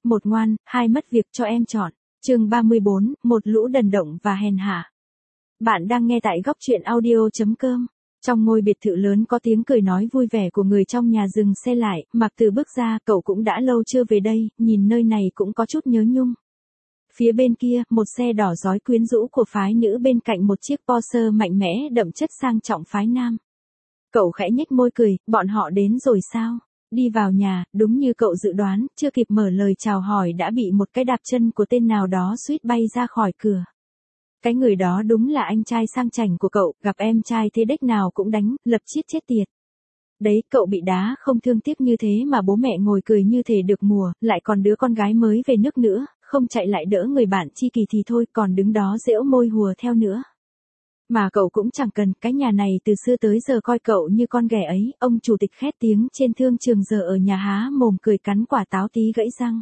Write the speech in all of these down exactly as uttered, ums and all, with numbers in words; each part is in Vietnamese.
một ngoan, hai mất việc cho em chọn. Chương ba mươi bốn, một lũ đần độn và hèn hạ. Bạn đang nghe tại góc truyện audio.com. Trong ngôi biệt thự lớn có tiếng cười nói vui vẻ của người trong nhà dừng xe lại, Mạc Từ bước ra, cậu cũng đã lâu chưa về đây, nhìn nơi này cũng có chút nhớ nhung. Phía bên kia, một xe đỏ rói quyến rũ của phái nữ bên cạnh một chiếc Porsche mạnh mẽ đậm chất sang trọng phái nam. Cậu khẽ nhếch môi cười, bọn họ đến rồi sao? Đi vào nhà, đúng như cậu dự đoán, chưa kịp mở lời chào hỏi đã bị một cái đạp chân của tên nào đó suýt bay ra khỏi cửa. Cái người đó đúng là anh trai sang chảnh của cậu, gặp em trai thế đếch nào cũng đánh, lập chiết chết tiệt. Đấy, cậu bị đá không thương tiếc như thế mà bố mẹ ngồi cười như thể được mùa, lại còn đứa con gái mới về nước nữa, không chạy lại đỡ người bạn tri kỷ thì thôi, còn đứng đó giễu môi hùa theo nữa. Mà cậu cũng chẳng cần, cái nhà này từ xưa tới giờ coi cậu như con ghẻ ấy, ông chủ tịch khét tiếng trên thương trường giờ ở nhà há mồm cười cắn quả táo tí gãy răng.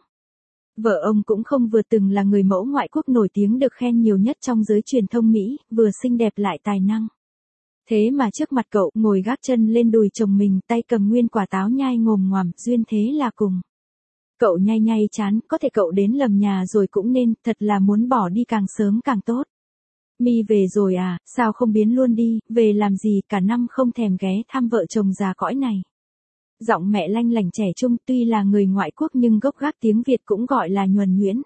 Vợ ông cũng không vừa từng là người mẫu ngoại quốc nổi tiếng được khen nhiều nhất trong giới truyền thông Mỹ, vừa xinh đẹp lại tài năng. Thế mà trước mặt cậu, ngồi gác chân lên đùi chồng mình, tay cầm nguyên quả táo nhai ngồm ngoàm, duyên thế là cùng. Cậu nhay nhay chán, có thể cậu đến lầm nhà rồi cũng nên, thật là muốn bỏ đi càng sớm càng tốt. Mi về rồi à, sao không biến luôn đi, về làm gì, cả năm không thèm ghé thăm vợ chồng già cõi này. Giọng mẹ lanh lảnh trẻ trung, tuy là người ngoại quốc nhưng gốc gác tiếng Việt cũng gọi là nhuần nhuyễn.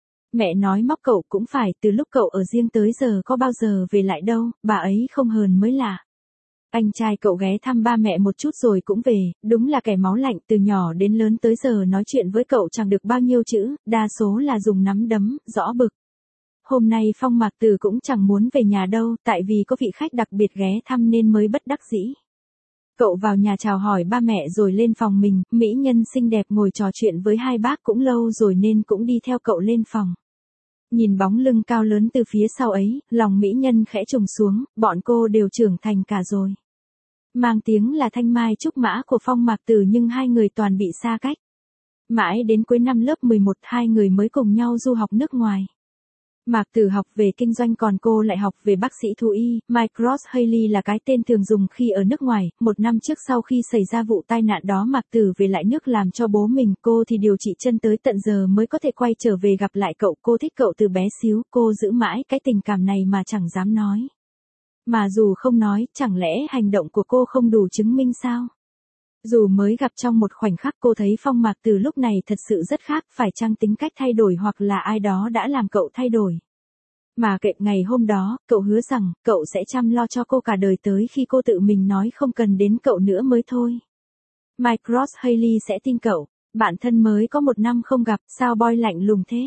Mẹ nói móc cậu cũng phải, từ lúc cậu ở riêng tới giờ có bao giờ về lại đâu, bà ấy không hờn mới lạ. Anh trai cậu ghé thăm ba mẹ một chút rồi cũng về, đúng là kẻ máu lạnh, từ nhỏ đến lớn tới giờ nói chuyện với cậu chẳng được bao nhiêu chữ, đa số là dùng nắm đấm, rõ bực. Hôm nay Phong Mạc Từ cũng chẳng muốn về nhà đâu, tại vì có vị khách đặc biệt ghé thăm nên mới bất đắc dĩ. Cậu vào nhà chào hỏi ba mẹ rồi lên phòng mình, mỹ nhân xinh đẹp ngồi trò chuyện với hai bác cũng lâu rồi nên cũng đi theo cậu lên phòng. Nhìn bóng lưng cao lớn từ phía sau ấy, lòng mỹ nhân khẽ trùng xuống, bọn cô đều trưởng thành cả rồi. Mang tiếng là thanh mai trúc mã của Phong Mạc Từ nhưng hai người toàn bị xa cách. Mãi đến cuối năm lớp mười một hai người mới cùng nhau du học nước ngoài. Mạc Từ học về kinh doanh còn cô lại học về bác sĩ thú y, Mike Ross Haley là cái tên thường dùng khi ở nước ngoài. Một năm trước sau khi xảy ra vụ tai nạn đó Mạc Từ về lại nước làm cho bố mình, cô thì điều trị chân tới tận giờ mới có thể quay trở về gặp lại cậu. Cô thích cậu từ bé xíu, cô giữ mãi cái tình cảm này mà chẳng dám nói. Mà dù không nói, chẳng lẽ hành động của cô không đủ chứng minh sao? Dù mới gặp trong một khoảnh khắc cô thấy Phong Mạc Từ lúc này thật sự rất khác, phải chăng tính cách thay đổi hoặc là ai đó đã làm cậu thay đổi. Mà kệ, ngày hôm đó, cậu hứa rằng, cậu sẽ chăm lo cho cô cả đời tới khi cô tự mình nói không cần đến cậu nữa mới thôi. Mike Ross Haley sẽ tin cậu, bạn thân mới có một năm không gặp, sao boy lạnh lùng thế?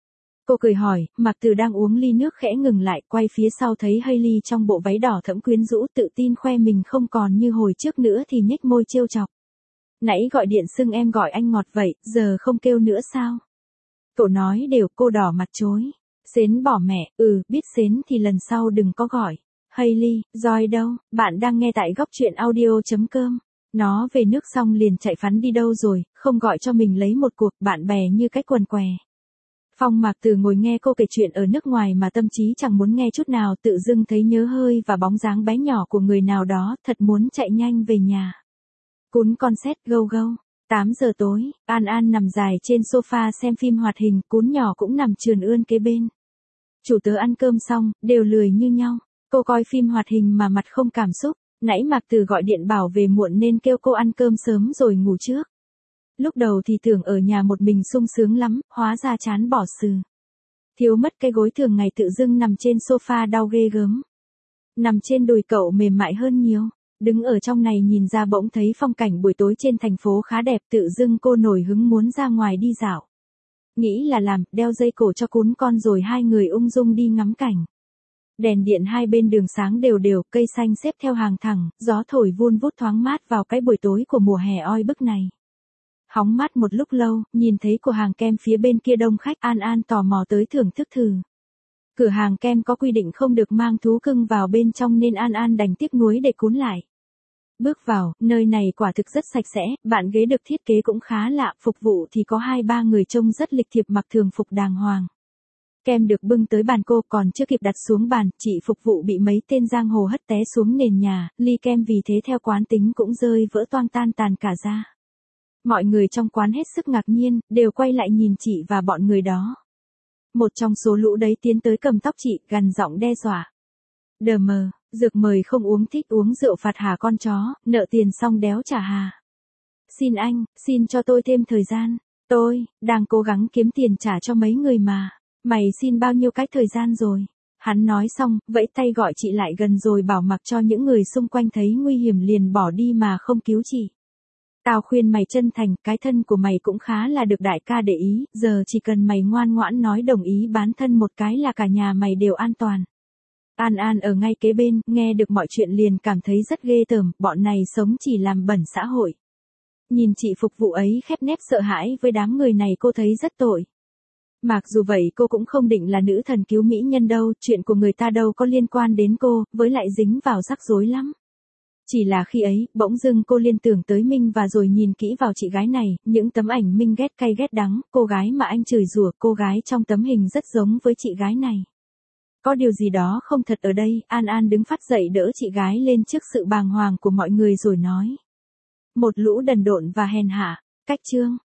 Cô cười hỏi, Mạc Từ đang uống ly nước khẽ ngừng lại, quay phía sau thấy Haley trong bộ váy đỏ thẫm quyến rũ tự tin khoe mình không còn như hồi trước nữa thì nhếch môi trêu chọc. Nãy gọi điện xưng em gọi anh ngọt vậy, giờ không kêu nữa sao? Cậu nói đều, cô đỏ mặt chối. Xến bỏ mẹ, ừ, biết xến thì lần sau đừng có gọi. Haley, Joy đâu, bạn đang nghe tại góc truyện audio.com. Nó về nước xong liền chạy phắn đi đâu rồi, không gọi cho mình lấy một cuộc, bạn bè như cái quần què. Phong Mạc Từ ngồi nghe cô kể chuyện ở nước ngoài mà tâm trí chẳng muốn nghe chút nào, tự dưng thấy nhớ hơi và bóng dáng bé nhỏ của người nào đó, thật muốn chạy nhanh về nhà. Cún con sét gâu gâu. tám giờ tối, An An nằm dài trên sofa xem phim hoạt hình, cún nhỏ cũng nằm trườn ươn kế bên. Chủ tớ ăn cơm xong, đều lười như nhau. Cô coi phim hoạt hình mà mặt không cảm xúc. Nãy Mạc Từ gọi điện bảo về muộn nên kêu cô ăn cơm sớm rồi ngủ trước. Lúc đầu thì tưởng ở nhà một mình sung sướng lắm, hóa ra chán bỏ sừ. Thiếu mất cái gối thường ngày tự dưng nằm trên sofa đau ghê gớm. Nằm trên đùi cậu mềm mại hơn nhiều. Đứng ở trong này nhìn ra bỗng thấy phong cảnh buổi tối trên thành phố khá đẹp, tự dưng cô nổi hứng muốn ra ngoài đi dạo. Nghĩ là làm, đeo dây cổ cho cún con rồi hai người ung dung đi ngắm cảnh. Đèn điện hai bên đường sáng đều đều, cây xanh xếp theo hàng thẳng, gió thổi vun vút thoáng mát vào cái buổi tối của mùa hè oi bức này. Hóng mát một lúc lâu, nhìn thấy cửa hàng kem phía bên kia đông khách, An An tò mò tới thưởng thức thử. Cửa hàng kem có quy định không được mang thú cưng vào bên trong nên An An đành tiếc nuối để cún lại. Bước vào, nơi này quả thực rất sạch sẽ, bàn ghế được thiết kế cũng khá lạ, phục vụ thì có hai ba người trông rất lịch thiệp mặc thường phục đàng hoàng. Kem được bưng tới bàn cô, còn chưa kịp đặt xuống bàn, chị phục vụ bị mấy tên giang hồ hất té xuống nền nhà, ly kem vì thế theo quán tính cũng rơi vỡ toang tan tàn cả ra. Mọi người trong quán hết sức ngạc nhiên, đều quay lại nhìn chị và bọn người đó. Một trong số lũ đấy tiến tới cầm tóc chị, gằn giọng đe dọa. Đờ mờ, dược mời không uống, thích uống rượu phạt hà con chó, nợ tiền xong đéo trả hà. Xin anh, xin cho tôi thêm thời gian. Tôi, đang cố gắng kiếm tiền trả cho mấy người mà. Mày xin bao nhiêu cái thời gian rồi? Hắn nói xong, vẫy tay gọi chị lại gần rồi bảo mặc cho những người xung quanh thấy nguy hiểm liền bỏ đi mà không cứu chị. Tao khuyên mày chân thành, cái thân của mày cũng khá là được đại ca để ý, giờ chỉ cần mày ngoan ngoãn nói đồng ý bán thân một cái là cả nhà mày đều an toàn. An An ở ngay kế bên, nghe được mọi chuyện liền cảm thấy rất ghê tởm, bọn này sống chỉ làm bẩn xã hội. Nhìn chị phục vụ ấy khép nép sợ hãi với đám người này cô thấy rất tội. Mặc dù vậy cô cũng không định là nữ thần cứu mỹ nhân đâu, chuyện của người ta đâu có liên quan đến cô, với lại dính vào rắc rối lắm. Chỉ là khi ấy, bỗng dưng cô liên tưởng tới Minh và rồi nhìn kỹ vào chị gái này, những tấm ảnh Minh ghét cay ghét đắng, cô gái mà anh chửi rủa, cô gái trong tấm hình rất giống với chị gái này. Có điều gì đó không thật ở đây, An An đứng phát dậy đỡ chị gái lên trước sự bàng hoàng của mọi người rồi nói. Một lũ đần độn và hèn hạ, cách chương.